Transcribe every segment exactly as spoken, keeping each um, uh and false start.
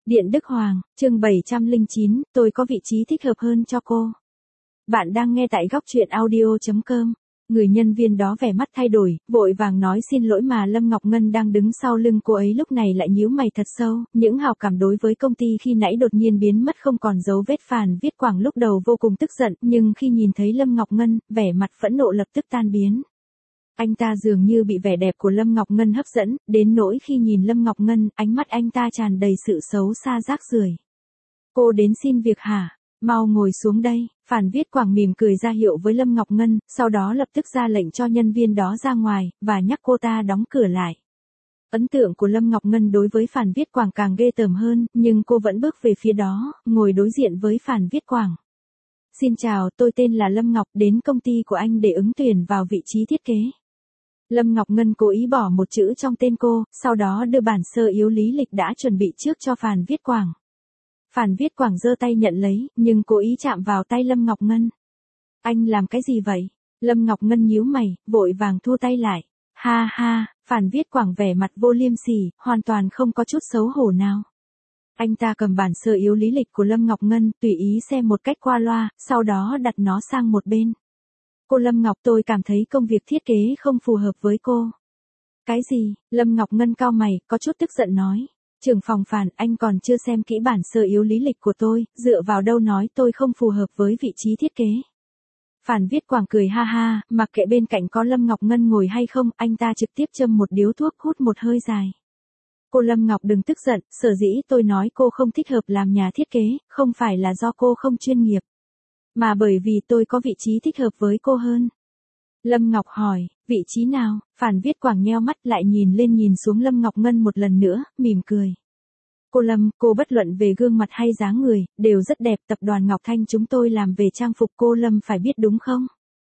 Điện Đức Hoàng, chương bảy trăm lẻ chín, tôi có vị trí thích hợp hơn cho cô. Bạn đang nghe tại góc truyện audio chấm com. Người nhân viên đó vẻ mặt thay đổi, vội vàng nói xin lỗi mà Lâm Ngọc Ngân đang đứng sau lưng cô ấy lúc này lại nhíu mày thật sâu, những hào cảm đối với công ty khi nãy đột nhiên biến mất không còn dấu vết. Phàn Viết Quảng lúc đầu vô cùng tức giận, nhưng khi nhìn thấy Lâm Ngọc Ngân, vẻ mặt phẫn nộ lập tức tan biến. Anh ta dường như bị vẻ đẹp của Lâm Ngọc Ngân hấp dẫn, đến nỗi khi nhìn Lâm Ngọc Ngân, ánh mắt anh ta tràn đầy sự xấu xa rác rưởi. Cô đến xin việc hả? Mau ngồi xuống đây. Phàn Viết Quảng mỉm cười ra hiệu với Lâm Ngọc Ngân, sau đó lập tức ra lệnh cho nhân viên đó ra ngoài, và nhắc cô ta đóng cửa lại. Ấn tượng của Lâm Ngọc Ngân đối với Phàn Viết Quảng càng ghê tởm hơn, nhưng cô vẫn bước về phía đó, ngồi đối diện với Phàn Viết Quảng. Xin chào, tôi tên là Lâm Ngọc, đến công ty của anh để ứng tuyển vào vị trí thiết kế. Lâm Ngọc Ngân cố ý bỏ một chữ trong tên cô, sau đó đưa bản sơ yếu lý lịch đã chuẩn bị trước cho Phàn Viết Quảng. Phàn Viết Quảng giơ tay nhận lấy, nhưng cố ý chạm vào tay Lâm Ngọc Ngân. Anh làm cái gì vậy? Lâm Ngọc Ngân nhíu mày, vội vàng thu tay lại. Ha ha, Phàn Viết Quảng vẻ mặt vô liêm sỉ, hoàn toàn không có chút xấu hổ nào. Anh ta cầm bản sơ yếu lý lịch của Lâm Ngọc Ngân, tùy ý xem một cách qua loa, sau đó đặt nó sang một bên. Cô Lâm Ngọc, tôi cảm thấy công việc thiết kế không phù hợp với cô. Cái gì? Lâm Ngọc Ngân cau mày, có chút tức giận nói. Trưởng phòng Phàn, anh còn chưa xem kỹ bản sơ yếu lý lịch của tôi, dựa vào đâu nói tôi không phù hợp với vị trí thiết kế. Phàn Viết Quảng cười ha ha, mặc kệ bên cạnh có Lâm Ngọc Ngân ngồi hay không, anh ta trực tiếp châm một điếu thuốc hút một hơi dài. Cô Lâm Ngọc đừng tức giận, sở dĩ tôi nói cô không thích hợp làm nhà thiết kế, không phải là do cô không chuyên nghiệp, mà bởi vì tôi có vị trí thích hợp với cô hơn. Lâm Ngọc hỏi, vị trí nào? Phàn Viết Quảng nheo mắt lại nhìn lên nhìn xuống Lâm Ngọc Ngân một lần nữa, mỉm cười. Cô Lâm, cô bất luận về gương mặt hay dáng người, đều rất đẹp. Tập đoàn Ngọc Thanh chúng tôi làm về trang phục, cô Lâm phải biết đúng không?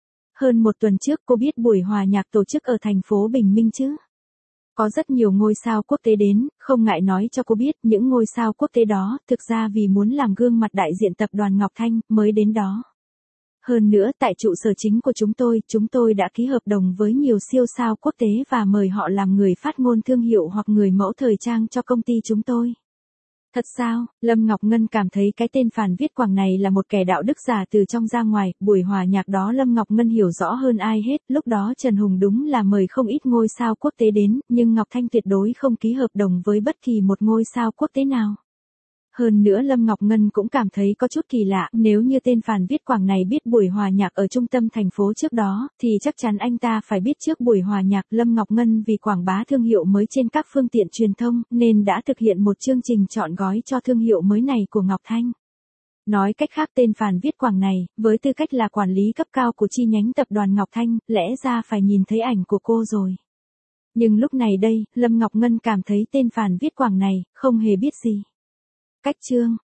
Hơn một tuần trước cô biết buổi hòa nhạc tổ chức ở thành phố Bình Minh chứ? Có rất nhiều ngôi sao quốc tế đến, không ngại nói cho cô biết, những ngôi sao quốc tế đó, thực ra vì muốn làm gương mặt đại diện tập đoàn Ngọc Thanh, mới đến đó. Hơn nữa, tại trụ sở chính của chúng tôi, chúng tôi đã ký hợp đồng với nhiều siêu sao quốc tế và mời họ làm người phát ngôn thương hiệu hoặc người mẫu thời trang cho công ty chúng tôi. Thật sao? Lâm Ngọc Ngân cảm thấy cái tên Phàn Viết Quảng này là một kẻ đạo đức giả từ trong ra ngoài. Buổi hòa nhạc đó Lâm Ngọc Ngân hiểu rõ hơn ai hết, lúc đó Trần Hùng đúng là mời không ít ngôi sao quốc tế đến, nhưng Ngọc Thanh tuyệt đối không ký hợp đồng với bất kỳ một ngôi sao quốc tế nào. Hơn nữa Lâm Ngọc Ngân cũng cảm thấy có chút kỳ lạ, nếu như tên Phàn Viết Quảng này biết buổi hòa nhạc ở trung tâm thành phố trước đó, thì chắc chắn anh ta phải biết trước buổi hòa nhạc. Lâm Ngọc Ngân vì quảng bá thương hiệu mới trên các phương tiện truyền thông, nên đã thực hiện một chương trình chọn gói cho thương hiệu mới này của Ngọc Thanh. Nói cách khác, tên Phàn Viết Quảng này, với tư cách là quản lý cấp cao của chi nhánh tập đoàn Ngọc Thanh, lẽ ra phải nhìn thấy ảnh của cô rồi. Nhưng lúc này đây, Lâm Ngọc Ngân cảm thấy tên Phàn Viết Quảng này, không hề biết gì. Cách chương,